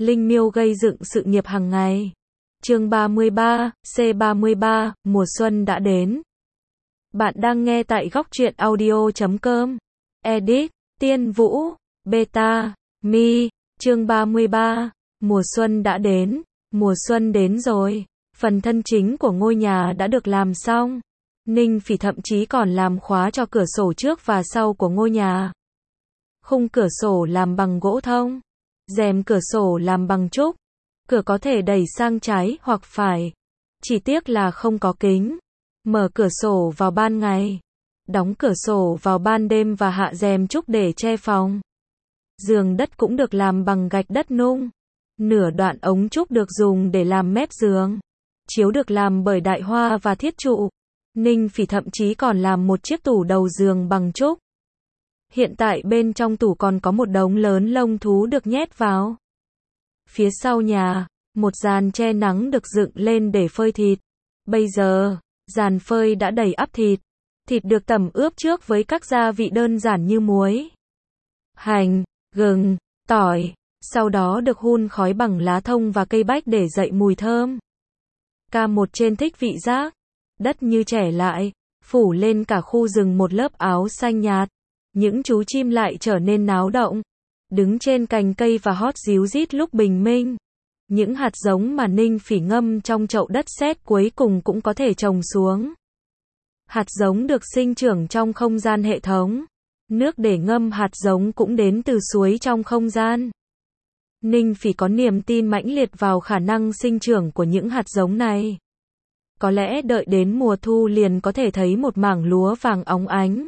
Linh Miêu gây dựng sự nghiệp hàng ngày. Chương 33, C33, mùa xuân đã đến. Bạn đang nghe tại góc truyện audio.com. Edit, Tiên Vũ, Beta, Mi, chương 33, mùa xuân đã đến. Mùa xuân đến rồi. Phần thân chính của ngôi nhà đã được làm xong. Ninh Phỉ thậm chí còn làm khóa cho cửa sổ trước và sau của ngôi nhà. Khung cửa sổ làm bằng gỗ thông. Rèm cửa sổ làm bằng trúc. Cửa có thể đẩy sang trái hoặc phải. Chỉ tiếc là không có kính. Mở cửa sổ vào ban ngày. Đóng cửa sổ vào ban đêm và hạ rèm trúc để che phòng. Giường đất cũng được làm bằng gạch đất nung. Nửa đoạn ống trúc được dùng để làm mép giường. Chiếu được làm bởi đại hoa và thiết trụ. Ninh Phỉ thậm chí còn làm một chiếc tủ đầu giường bằng trúc. Hiện tại bên trong tủ còn có một đống lớn lông thú được nhét vào. Phía sau nhà, một giàn che nắng được dựng lên để phơi thịt. Bây giờ, giàn phơi đã đầy ắp thịt. Thịt được tẩm ướp trước với các gia vị đơn giản như muối, hành, gừng, tỏi. Sau đó được hun khói bằng lá thông và cây bách để dậy mùi thơm. K1 trên thích vị giác. Đất như trẻ lại, phủ lên cả khu rừng một lớp áo xanh nhạt. Những chú chim lại trở nên náo động. Đứng trên cành cây và hót ríu rít lúc bình minh. Những hạt giống mà Ninh Phỉ ngâm trong chậu đất sét cuối cùng cũng có thể trồng xuống. Hạt giống được sinh trưởng trong không gian hệ thống. Nước để ngâm hạt giống cũng đến từ suối trong không gian. Ninh Phỉ có niềm tin mãnh liệt vào khả năng sinh trưởng của những hạt giống này. Có lẽ đợi đến mùa thu liền có thể thấy một mảng lúa vàng óng ánh.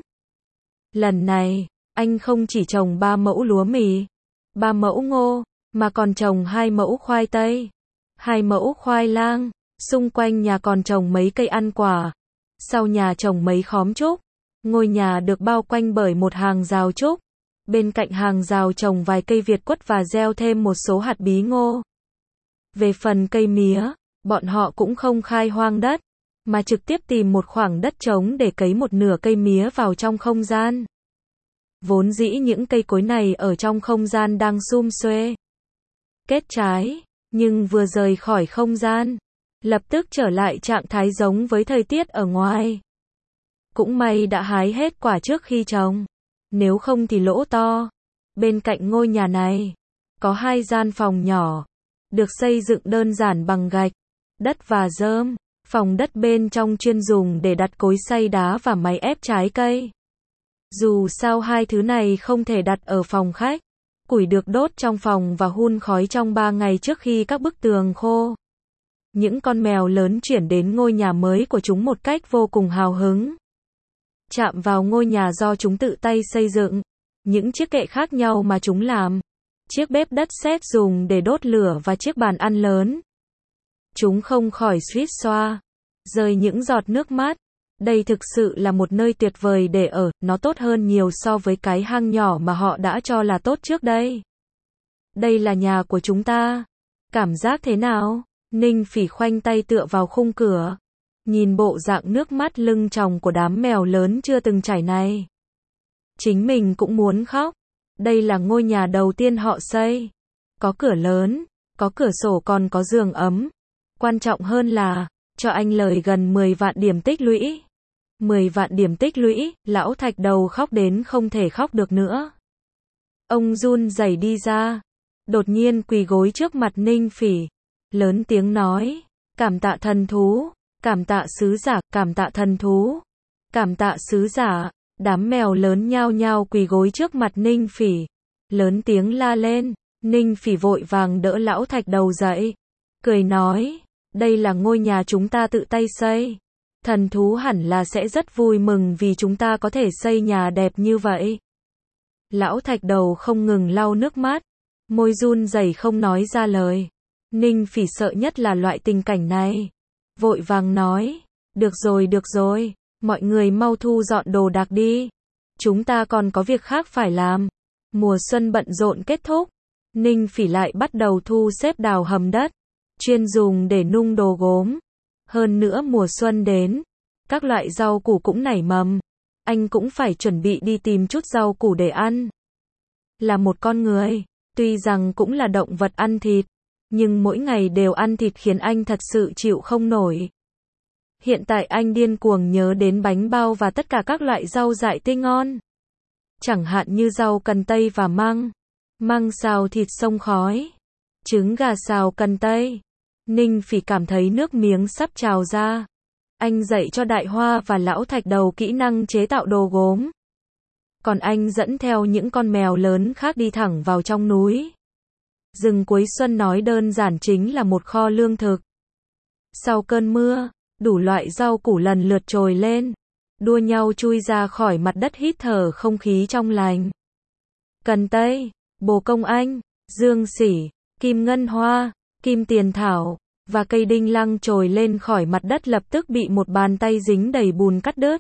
Lần này, anh không chỉ trồng 3 mẫu lúa mì, 3 mẫu ngô, mà còn trồng 2 mẫu khoai tây, 2 mẫu khoai lang, xung quanh nhà còn trồng mấy cây ăn quả, sau nhà trồng mấy khóm trúc. Ngôi nhà được bao quanh bởi một hàng rào trúc, bên cạnh hàng rào trồng vài cây việt quất và gieo thêm một số hạt bí ngô. Về phần cây mía, bọn họ cũng không khai hoang đất, mà trực tiếp tìm một khoảng đất trống để cấy một nửa cây mía vào trong không gian. Vốn dĩ những cây cối này ở trong không gian đang sum xuê, kết trái, nhưng vừa rời khỏi không gian, lập tức trở lại trạng thái giống với thời tiết ở ngoài. Cũng may đã hái hết quả trước khi trồng, nếu không thì lỗ to. Bên cạnh ngôi nhà này, có 2 gian phòng nhỏ, được xây dựng đơn giản bằng gạch, đất và rơm. Phòng đất bên trong chuyên dùng để đặt cối xay đá và máy ép trái cây. Dù sao 2 thứ này không thể đặt ở phòng khách. Củi được đốt trong phòng và hun khói trong 3 ngày trước khi các bức tường khô. Những con mèo lớn chuyển đến ngôi nhà mới của chúng một cách vô cùng hào hứng. Chạm vào ngôi nhà do chúng tự tay xây dựng. Những chiếc kệ khác nhau mà chúng làm. Chiếc bếp đất sét dùng để đốt lửa và chiếc bàn ăn lớn. Chúng không khỏi suýt xoa, rơi những giọt nước mắt. Đây thực sự là một nơi tuyệt vời để ở, nó tốt hơn nhiều so với cái hang nhỏ mà họ đã cho là tốt trước đây. Đây là nhà của chúng ta. Cảm giác thế nào? Ninh Phỉ khoanh tay tựa vào khung cửa. Nhìn bộ dạng nước mắt lưng tròng của đám mèo lớn chưa từng chảy này. Chính mình cũng muốn khóc. Đây là ngôi nhà đầu tiên họ xây. Có cửa lớn, có cửa sổ còn có giường ấm. Quan trọng hơn là, cho anh lời gần 10 vạn điểm tích lũy. 10 vạn điểm tích lũy, lão thạch đầu khóc đến không thể khóc được nữa. Ông run rẩy đi ra, đột nhiên quỳ gối trước mặt Ninh Phỉ, lớn tiếng nói, cảm tạ thần thú, cảm tạ sứ giả, cảm tạ thần thú, cảm tạ sứ giả. Đám mèo lớn nhao nhao quỳ gối trước mặt Ninh Phỉ, lớn tiếng la lên. Ninh Phỉ vội vàng đỡ lão thạch đầu dậy, cười nói, đây là ngôi nhà chúng ta tự tay xây. Thần thú hẳn là sẽ rất vui mừng vì chúng ta có thể xây nhà đẹp như vậy. Lão thạch đầu không ngừng lau nước mắt, môi run rẩy không nói ra lời. Ninh Phỉ sợ nhất là loại tình cảnh này. Vội vàng nói, được rồi, mọi người mau thu dọn đồ đạc đi. Chúng ta còn có việc khác phải làm. Mùa xuân bận rộn kết thúc. Ninh Phỉ lại bắt đầu thu xếp đào hầm đất, chuyên dùng để nung đồ gốm. Hơn nữa mùa xuân đến, các loại rau củ cũng nảy mầm. Anh cũng phải chuẩn bị đi tìm chút rau củ để ăn. Là một con người, Tuy rằng cũng là động vật ăn thịt, nhưng mỗi ngày đều ăn thịt khiến anh thật sự chịu không nổi. Hiện tại anh điên cuồng nhớ đến bánh bao và tất cả các loại rau dại tươi ngon. Chẳng hạn như rau cần tây và măng, măng xào thịt xông khói, trứng gà xào cần tây. Ninh Phỉ cảm thấy nước miếng sắp trào ra. Anh dạy cho Đại Hoa và Lão Thạch Đầu kỹ năng chế tạo đồ gốm. Còn anh dẫn theo những con mèo lớn khác đi thẳng vào trong núi. Rừng cuối xuân nói đơn giản chính là một kho lương thực. Sau cơn mưa, đủ loại rau củ lần lượt trồi lên, đua nhau chui ra khỏi mặt đất hít thở không khí trong lành. Cần tây, bồ công anh, dương sỉ, kim ngân hoa, kim tiền thảo và cây đinh lăng trồi lên khỏi mặt đất lập tức bị một bàn tay dính đầy bùn cắt đứt.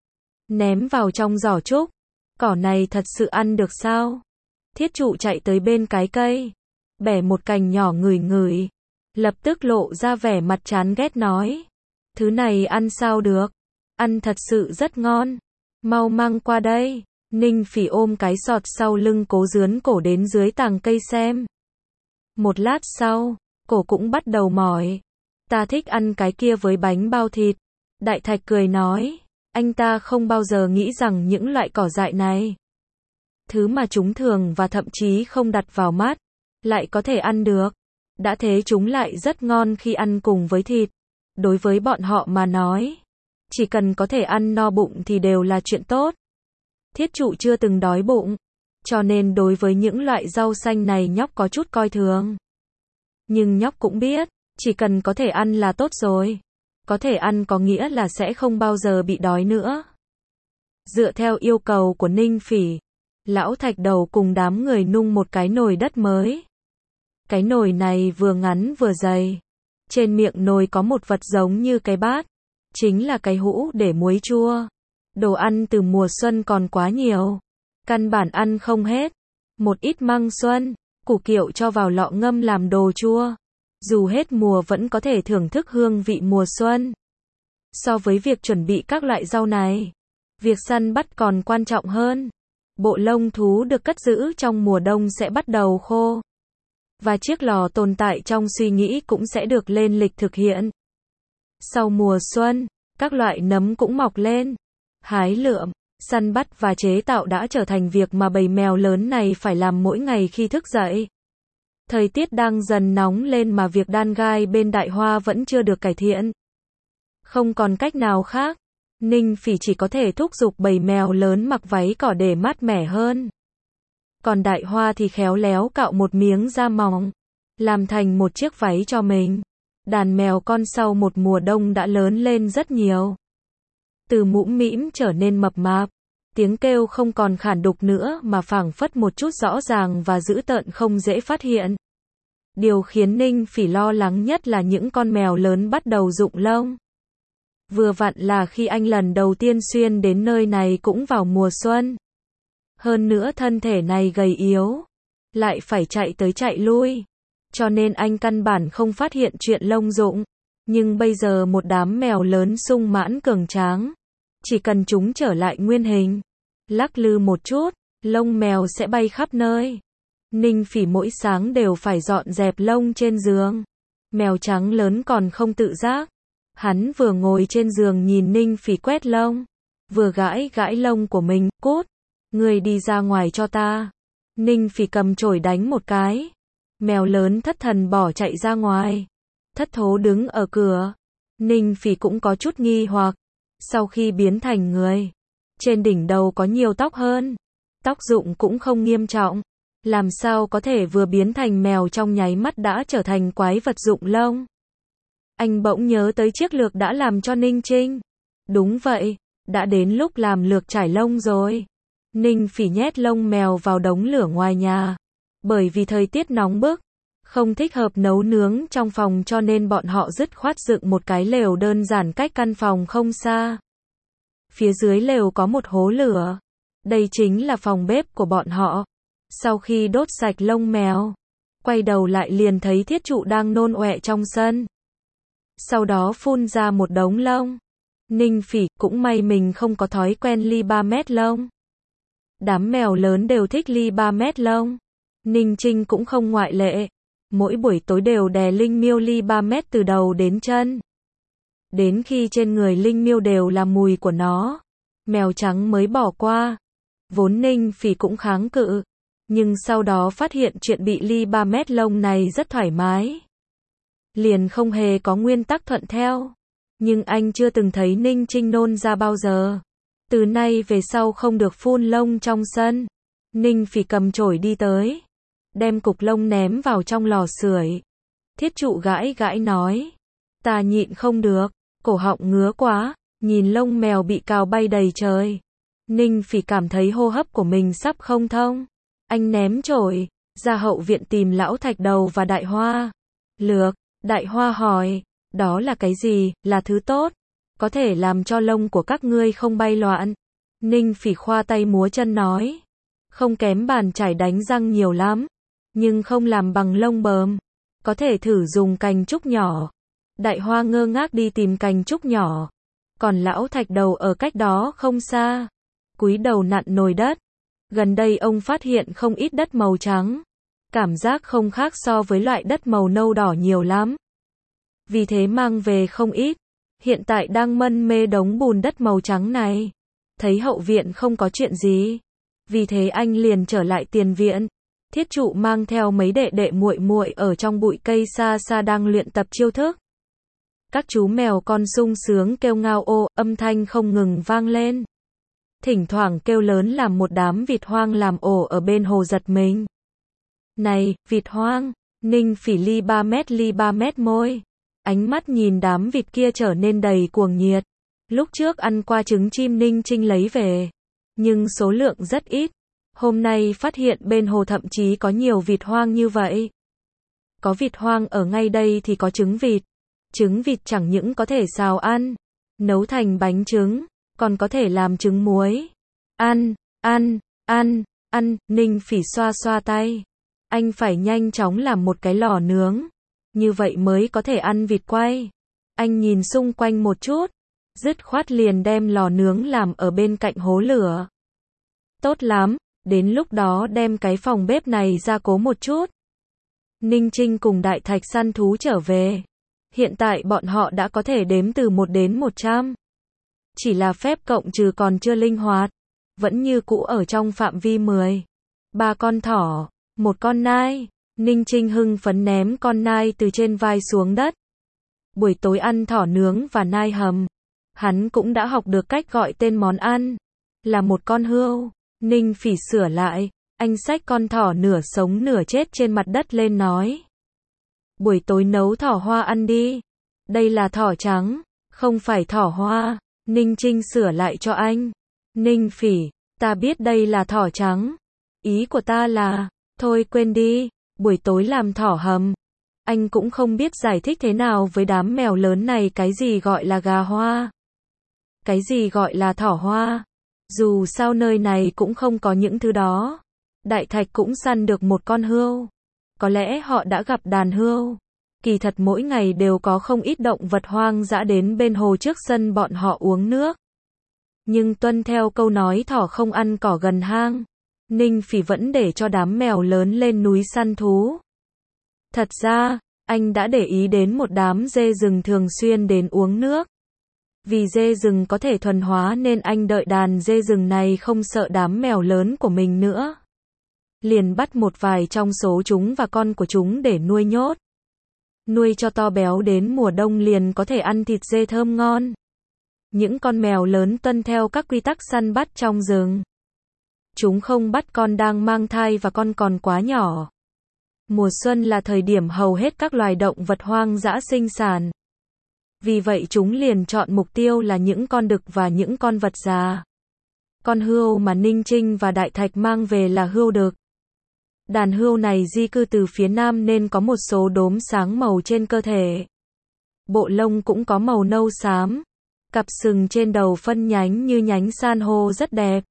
Ném vào trong giỏ trúc. Cỏ này thật sự ăn được sao? Thiết trụ chạy tới bên cái cây, bẻ một cành nhỏ ngửi ngửi, lập tức lộ ra vẻ mặt chán ghét nói. Thứ này ăn sao được? Ăn thật sự rất ngon. Mau mang qua đây. Ninh Phỉ ôm cái sọt sau lưng cố dướn cổ đến dưới tàng cây xem. Một lát sau, cổ cũng bắt đầu mỏi. Ta thích ăn cái kia với bánh bao thịt. Đại Thạch cười nói. Anh ta không bao giờ nghĩ rằng những loại cỏ dại này, thứ mà chúng thường và thậm chí không đặt vào mắt, lại có thể ăn được. Đã thế chúng lại rất ngon khi ăn cùng với thịt. Đối với bọn họ mà nói, chỉ cần có thể ăn no bụng thì đều là chuyện tốt. Thiết trụ chưa từng đói bụng, cho nên đối với những loại rau xanh này nhóc có chút coi thường. Nhưng nhóc cũng biết, chỉ cần có thể ăn là tốt rồi. Có thể ăn có nghĩa là sẽ không bao giờ bị đói nữa. Dựa theo yêu cầu của Ninh Phỉ, Lão Thạch Đầu cùng đám người nung một cái nồi đất mới. Cái nồi này vừa ngắn vừa dày. Trên miệng nồi có một vật giống như cái bát, chính là cái hũ để muối chua. Đồ ăn từ mùa xuân còn quá nhiều, căn bản ăn không hết. Một ít măng xuân, củ kiệu cho vào lọ ngâm làm đồ chua. Dù hết mùa vẫn có thể thưởng thức hương vị mùa xuân. So với việc chuẩn bị các loại rau này, việc săn bắt còn quan trọng hơn. Bộ lông thú được cất giữ trong mùa đông sẽ bắt đầu khô. Và chiếc lò tồn tại trong suy nghĩ cũng sẽ được lên lịch thực hiện. Sau mùa xuân, các loại nấm cũng mọc lên. Hái lượm, săn bắt và chế tạo đã trở thành việc mà bầy mèo lớn này phải làm mỗi ngày khi thức dậy. Thời tiết đang dần nóng lên mà việc đan gai bên Đại Hoa vẫn chưa được cải thiện. Không còn cách nào khác, Ninh Phỉ chỉ có thể thúc giục bầy mèo lớn mặc váy cỏ để mát mẻ hơn. Còn Đại Hoa thì khéo léo cạo một miếng da mỏng, làm thành một chiếc váy cho mình. Đàn mèo con sau một mùa đông đã lớn lên rất nhiều. Từ mũm mĩm trở nên mập mạp, tiếng kêu không còn khản đục nữa mà phảng phất một chút rõ ràng và dữ tợn không dễ phát hiện. Điều khiến Ninh Phỉ lo lắng nhất là những con mèo lớn bắt đầu rụng lông. Vừa vặn là khi anh lần đầu tiên xuyên đến nơi này cũng vào mùa xuân. Hơn nữa thân thể này gầy yếu, lại phải chạy tới chạy lui. Cho nên anh căn bản không phát hiện chuyện lông rụng. Nhưng bây giờ một đám mèo lớn sung mãn cường tráng, chỉ cần chúng trở lại nguyên hình, lắc lư một chút, lông mèo sẽ bay khắp nơi. Ninh Phỉ mỗi sáng đều phải dọn dẹp lông trên giường. Mèo trắng lớn còn không tự giác. Hắn vừa ngồi trên giường nhìn Ninh Phỉ quét lông, vừa gãi gãi lông của mình. Cút, ngươi đi ra ngoài cho ta. Ninh Phỉ cầm chổi đánh một cái. Mèo lớn thất thần bỏ chạy ra ngoài. Thất thố đứng ở cửa. Ninh Phỉ cũng có chút nghi hoặc. Sau khi biến thành người, trên đỉnh đầu có nhiều tóc hơn. Tóc rụng cũng không nghiêm trọng. Làm sao có thể vừa biến thành mèo trong nháy mắt đã trở thành quái vật rụng lông? Anh bỗng nhớ tới chiếc lược đã làm cho Ninh Trinh. Đúng vậy, đã đến lúc làm lược trải lông rồi. Ninh Phỉ nhét lông mèo vào đống lửa ngoài nhà. Bởi vì thời tiết nóng bức, không thích hợp nấu nướng trong phòng cho nên bọn họ dứt khoát dựng một cái lều đơn giản cách căn phòng không xa. Phía dưới lều có một hố lửa. Đây chính là phòng bếp của bọn họ. Sau khi đốt sạch lông mèo, quay đầu lại liền thấy Thiết trụ đang nôn ọe trong sân. Sau đó phun ra một đống lông. Ninh Phỉ, cũng may mình không có thói quen ly 3 mét lông. Đám mèo lớn đều thích ly 3 mét lông. Ninh Trinh cũng không ngoại lệ. Mỗi buổi tối đều đè Linh Miêu ly 3 mét từ đầu đến chân. Đến khi trên người Linh Miêu đều là mùi của nó, mèo trắng mới bỏ qua. Vốn Ninh Phỉ cũng kháng cự, nhưng sau đó phát hiện chuyện bị ly 3 mét lông này rất thoải mái. Liền không hề có nguyên tắc thuận theo. Nhưng anh chưa từng thấy Ninh Trinh nôn ra bao giờ. Từ nay về sau không được phun lông trong sân. Ninh Phỉ cầm chổi đi tới, đem cục lông ném vào trong lò sưởi. Thiết trụ gãi gãi nói, ta nhịn không được, cổ họng ngứa quá, nhìn lông mèo bị cào bay đầy trời. Ninh Phỉ cảm thấy hô hấp của mình sắp không thông. Anh ném chổi, ra hậu viện tìm Lão Thạch Đầu và Đại Hoa. Lược, Đại Hoa hỏi, đó là cái gì, là thứ tốt, có thể làm cho lông của các ngươi không bay loạn. Ninh Phỉ khoa tay múa chân nói, không kém bàn chải đánh răng nhiều lắm, nhưng không làm bằng lông bờm, có thể thử dùng cành trúc nhỏ. Đại Hoa ngơ ngác đi tìm cành trúc nhỏ, còn Lão Thạch Đầu ở cách đó không xa, cúi đầu nặn nồi đất. Gần đây ông phát hiện không ít đất màu trắng, cảm giác không khác so với loại đất màu nâu đỏ nhiều lắm. Vì thế mang về không ít, hiện tại đang mân mê đống bùn đất màu trắng này. Thấy hậu viện không có chuyện gì, vì thế anh liền trở lại tiền viện. Thiết trụ mang theo mấy đệ đệ muội muội ở trong bụi cây xa xa đang luyện tập chiêu thức. Các chú mèo con sung sướng kêu ngao ô, âm thanh không ngừng vang lên. Thỉnh thoảng kêu lớn làm một đám vịt hoang làm ổ ở bên hồ giật mình. Này, vịt hoang, Ninh Phỉ ly 3 mét môi. Ánh mắt nhìn đám vịt kia trở nên đầy cuồng nhiệt. Lúc trước ăn qua trứng chim Ninh Trinh lấy về, nhưng số lượng rất ít. Hôm nay phát hiện bên hồ thậm chí có nhiều vịt hoang như vậy. Có vịt hoang ở ngay đây thì có trứng vịt. Trứng vịt chẳng những có thể xào ăn, nấu thành bánh trứng, còn có thể làm trứng muối. Ăn, ăn, ăn, ăn, Ninh Phỉ xoa xoa tay. Anh phải nhanh chóng làm một cái lò nướng, như vậy mới có thể ăn vịt quay. Anh nhìn xung quanh một chút, dứt khoát liền đem lò nướng làm ở bên cạnh hố lửa. Tốt lắm, đến lúc đó đem cái phòng bếp này ra cố một chút. Ninh Trinh cùng Đại Thạch săn thú trở về. Hiện tại bọn họ đã có thể đếm từ 1 đến 100. Chỉ là phép cộng trừ còn chưa linh hoạt, vẫn như cũ ở trong phạm vi 10. 3 con thỏ, 1 con nai. Ninh Trinh hưng phấn ném con nai từ trên vai xuống đất. Buổi tối ăn thỏ nướng và nai hầm. Hắn cũng đã học được cách gọi tên món ăn. Là một con hươu. Ninh Phỉ sửa lại. Anh xách con thỏ nửa sống nửa chết trên mặt đất lên nói. Buổi tối nấu thỏ hoa ăn đi. Đây là thỏ trắng, không phải thỏ hoa. Ninh Trinh sửa lại cho anh. Ninh Phỉ, ta biết đây là thỏ trắng. Ý của ta là, thôi quên đi, buổi tối làm thỏ hầm. Anh cũng không biết giải thích thế nào với đám mèo lớn này cái gì gọi là gà hoa. Cái gì gọi là thỏ hoa. Dù sao nơi này cũng không có những thứ đó. Đại Thạch cũng săn được một con hươu. Có lẽ họ đã gặp đàn hươu. Kỳ thật mỗi ngày đều có không ít động vật hoang dã đến bên hồ trước sân bọn họ uống nước. Nhưng tuân theo câu nói thỏ không ăn cỏ gần hang, Ninh Phỉ vẫn để cho đám mèo lớn lên núi săn thú. Thật ra, anh đã để ý đến một đám dê rừng thường xuyên đến uống nước. Vì dê rừng có thể thuần hóa nên anh đợi đàn dê rừng này không sợ đám mèo lớn của mình nữa. Liền bắt một vài trong số chúng và con của chúng để nuôi nhốt. Nuôi cho to béo đến mùa đông liền có thể ăn thịt dê thơm ngon. Những con mèo lớn tuân theo các quy tắc săn bắt trong rừng. Chúng không bắt con đang mang thai và con còn quá nhỏ. Mùa xuân là thời điểm hầu hết các loài động vật hoang dã sinh sản. Vì vậy chúng liền chọn mục tiêu là những con đực và những con vật già. Con hươu mà Ninh Trinh và Đại Thạch mang về là hươu đực. Đàn hươu này di cư từ phía Nam nên có một số đốm sáng màu trên cơ thể. Bộ lông cũng có màu nâu xám. Cặp sừng trên đầu phân nhánh như nhánh san hô rất đẹp.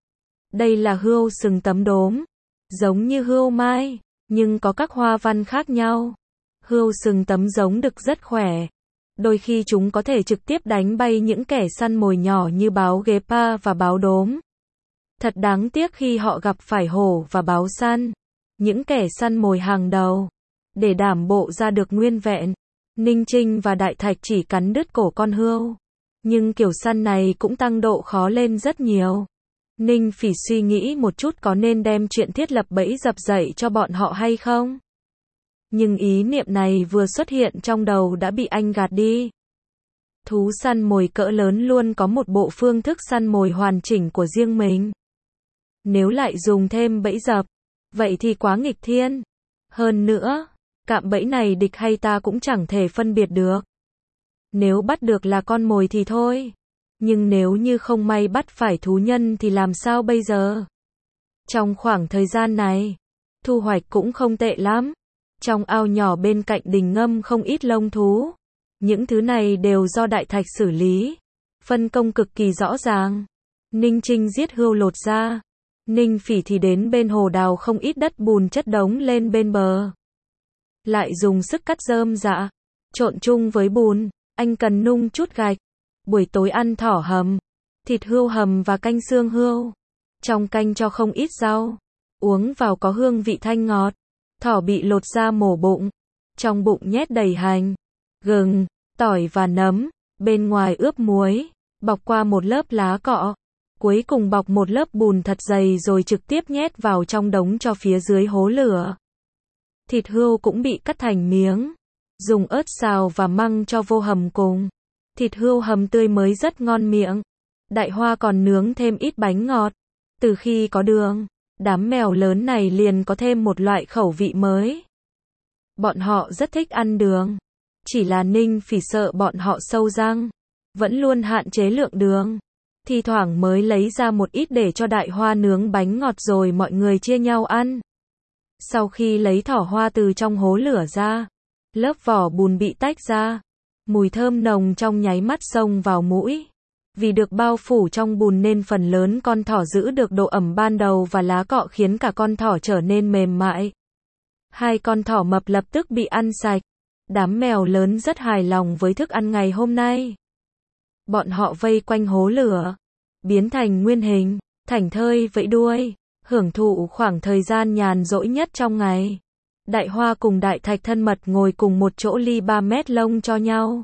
Đây là hươu sừng tấm đốm. Giống như hươu mai, nhưng có các hoa văn khác nhau. Hươu sừng tấm giống đực rất khỏe. Đôi khi chúng có thể trực tiếp đánh bay những kẻ săn mồi nhỏ như báo guêpa và báo đốm. Thật đáng tiếc khi họ gặp phải hổ và báo săn. những kẻ săn mồi hàng đầu. Để đảm bộ ra được nguyên vẹn, Ninh Trinh và Đại Thạch chỉ cắn đứt cổ con hươu. Nhưng kiểu săn này cũng tăng độ khó lên rất nhiều. Ninh Phỉ suy nghĩ một chút có nên đem chuyện thiết lập bẫy dập dậy cho bọn họ hay không. Nhưng ý niệm này vừa xuất hiện trong đầu đã bị anh gạt đi. Thú săn mồi cỡ lớn luôn có một bộ phương thức săn mồi hoàn chỉnh của riêng mình. Nếu lại dùng thêm bẫy dập, vậy thì quá nghịch thiên. Hơn nữa, cạm bẫy này địch hay ta cũng chẳng thể phân biệt được. Nếu bắt được là con mồi thì thôi. Nhưng nếu như không may bắt phải thú nhân thì làm sao bây giờ? Trong khoảng thời gian này, thu hoạch cũng không tệ lắm. Trong ao nhỏ bên cạnh đình ngâm không ít lông thú. Những thứ này đều do Đại Thạch xử lý. Phân công cực kỳ rõ ràng. Ninh Trinh giết hươu lột ra. Ninh Phỉ thì đến bên hồ đào không ít đất bùn chất đống lên bên bờ. Lại dùng sức cắt rơm rạ, trộn chung với bùn. Anh cần nung chút gạch. Buổi tối ăn thỏ hầm, thịt hươu hầm và canh xương hươu. Trong canh cho không ít rau. Uống vào có hương vị thanh ngọt. Thỏ bị lột ra mổ bụng. Trong bụng nhét đầy hành, gừng, tỏi và nấm. Bên ngoài ướp muối, bọc qua một lớp lá cọ. Cuối cùng bọc một lớp bùn thật dày rồi trực tiếp nhét vào trong đống cho phía dưới hố lửa. Thịt hươu cũng bị cắt thành miếng. Dùng ớt xào và măng cho vô hầm cùng. Thịt hươu hầm tươi mới rất ngon miệng. Đại Hoa còn nướng thêm ít bánh ngọt. Từ khi có đường, đám mèo lớn này liền có thêm một loại khẩu vị mới. Bọn họ rất thích ăn đường. Chỉ là Ninh Phỉ sợ bọn họ sâu răng. Vẫn luôn hạn chế lượng đường. Thi thoảng mới lấy ra một ít để cho Đại Hoa nướng bánh ngọt rồi mọi người chia nhau ăn. Sau khi lấy thỏ hoa từ trong hố lửa ra, lớp vỏ bùn bị tách ra. Mùi thơm nồng trong nháy mắt xông vào mũi. Vì được bao phủ trong bùn nên phần lớn con thỏ giữ được độ ẩm ban đầu và lá cọ khiến cả con thỏ trở nên mềm mại. Hai con thỏ mập lập tức bị ăn sạch. Đám mèo lớn rất hài lòng với thức ăn ngày hôm nay. Bọn họ vây quanh hố lửa, biến thành nguyên hình, thảnh thơi vẫy đuôi, hưởng thụ khoảng thời gian nhàn rỗi nhất trong ngày. Đại Hoa cùng Đại Thạch thân mật ngồi cùng một chỗ ly 3 mét lông cho nhau.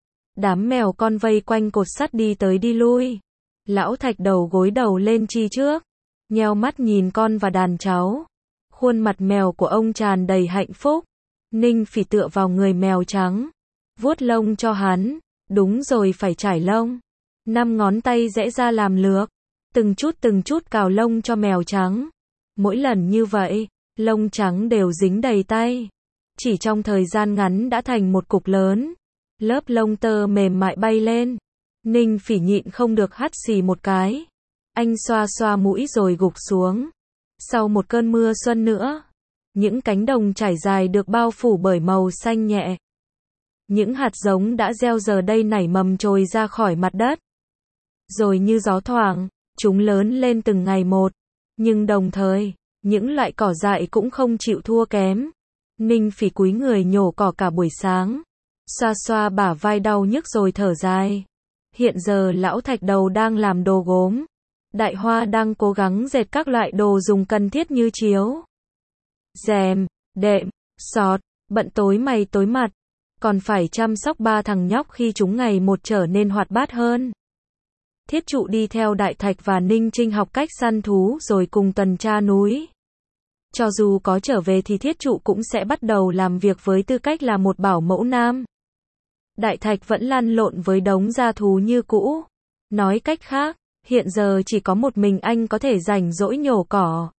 Đám mèo con vây quanh cột sắt đi tới đi lui. Lão Thạch đầu gối đầu lên chi trước, nheo mắt nhìn con và đàn cháu. Khuôn mặt mèo của ông tràn đầy hạnh phúc. Ninh Phỉ tựa vào người mèo trắng, vuốt lông cho hắn. Đúng rồi, phải trải lông. 5 ngón tay rẽ ra làm lược, từng chút cào lông cho mèo trắng. Mỗi lần như vậy, lông trắng đều dính đầy tay. Chỉ trong thời gian ngắn đã thành một cục lớn. Lớp lông tơ mềm mại bay lên. Ninh Phỉ nhịn không được hắt xì một cái. Anh xoa xoa mũi rồi gục xuống. Sau một cơn mưa xuân nữa, những cánh đồng trải dài được bao phủ bởi màu xanh nhẹ. Những hạt giống đã gieo giờ đây nảy mầm trồi ra khỏi mặt đất. Rồi như gió thoảng, chúng lớn lên từng ngày một. Nhưng đồng thời, những loại cỏ dại cũng không chịu thua kém. Ninh Phỉ cúi người nhổ cỏ cả buổi sáng. Xoa xoa bả vai đau nhức rồi thở dài. Hiện giờ lão Thạch đầu đang làm đồ gốm. Đại Hoa đang cố gắng dệt các loại đồ dùng cần thiết như chiếu, rèm, đệm, xọt, bận tối mày tối mặt. Còn phải chăm sóc 3 thằng nhóc khi chúng ngày một trở nên hoạt bát hơn. Thiết Trụ đi theo Đại Thạch và Ninh Trinh học cách săn thú rồi cùng tuần tra núi. Cho dù có trở về thì Thiết Trụ cũng sẽ bắt đầu làm việc với tư cách là một bảo mẫu nam. Đại Thạch vẫn lăn lộn với đống gia thú như cũ. Nói cách khác, hiện giờ chỉ có một mình anh có thể rảnh rỗi nhổ cỏ.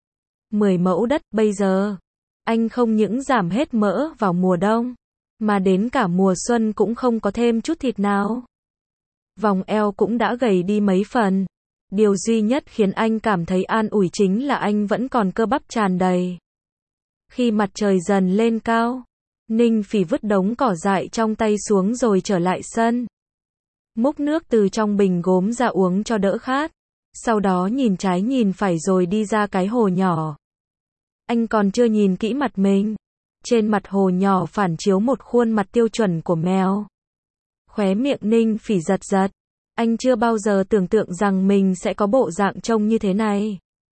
10 mẫu đất bây giờ. Anh không những giảm hết mỡ vào mùa đông, mà đến cả mùa xuân cũng không có thêm chút thịt nào. Vòng eo cũng đã gầy đi mấy phần. Điều duy nhất khiến anh cảm thấy an ủi chính là anh vẫn còn cơ bắp tràn đầy. Khi mặt trời dần lên cao, Ninh Phỉ vứt đống cỏ dại trong tay xuống rồi trở lại sân. Múc nước từ trong bình gốm ra uống cho đỡ khát. Sau đó nhìn trái nhìn phải rồi đi ra cái hồ nhỏ. Anh còn chưa nhìn kỹ mặt mình. Trên mặt hồ nhỏ phản chiếu một khuôn mặt tiêu chuẩn của mèo. Khóe miệng Ninh Phỉ giật giật. Anh chưa bao giờ tưởng tượng rằng mình sẽ có bộ dạng trông như thế này.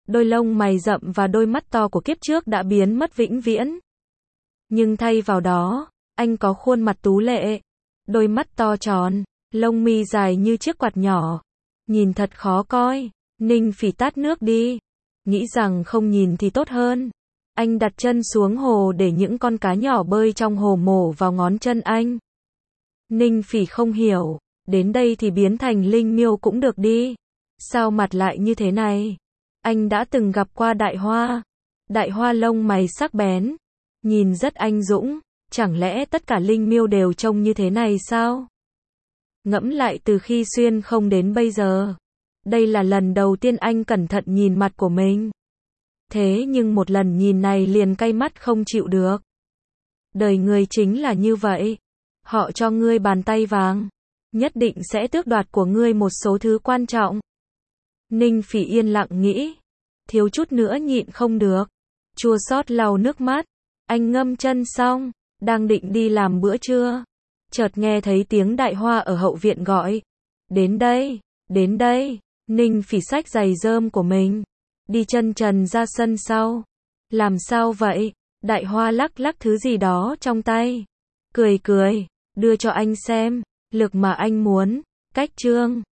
Đôi lông mày rậm và đôi mắt to của kiếp trước đã biến mất vĩnh viễn. Nhưng thay vào đó, anh có khuôn mặt tú lệ, đôi mắt to tròn, lông mi dài như chiếc quạt nhỏ. Nhìn thật khó coi. Ninh Phỉ tát nước đi. Nghĩ rằng không nhìn thì tốt hơn. Anh đặt chân xuống hồ để những con cá nhỏ bơi trong hồ mổ vào ngón chân anh. Ninh Phỉ không hiểu. Đến đây thì biến thành linh miêu cũng được đi. Sao mặt lại như thế này? Anh đã từng gặp qua Đại Hoa. Đại Hoa lông mày sắc bén. Nhìn rất anh dũng. Chẳng lẽ tất cả linh miêu đều trông như thế này sao? Ngẫm lại từ khi xuyên không đến bây giờ. Đây là lần đầu tiên anh cẩn thận nhìn mặt của mình. Thế nhưng một lần nhìn này liền cay mắt không chịu được. Đời người chính là như vậy. Họ cho ngươi bàn tay vàng. Nhất định sẽ tước đoạt của ngươi một số thứ quan trọng. Ninh Phỉ yên lặng nghĩ. Thiếu chút nữa nhịn không được. Chua xót lau nước mắt. Anh ngâm chân xong. Đang định đi làm bữa trưa. Chợt nghe thấy tiếng Đại Hoa ở hậu viện gọi. Đến đây, đến đây. Ninh Phỉ xách giày rơm của mình. Đi chân trần ra sân sau. Làm sao vậy? Đại Hoa lắc lắc thứ gì đó trong tay. Cười cười. Đưa cho anh xem. Lực mà anh muốn. Cách chương.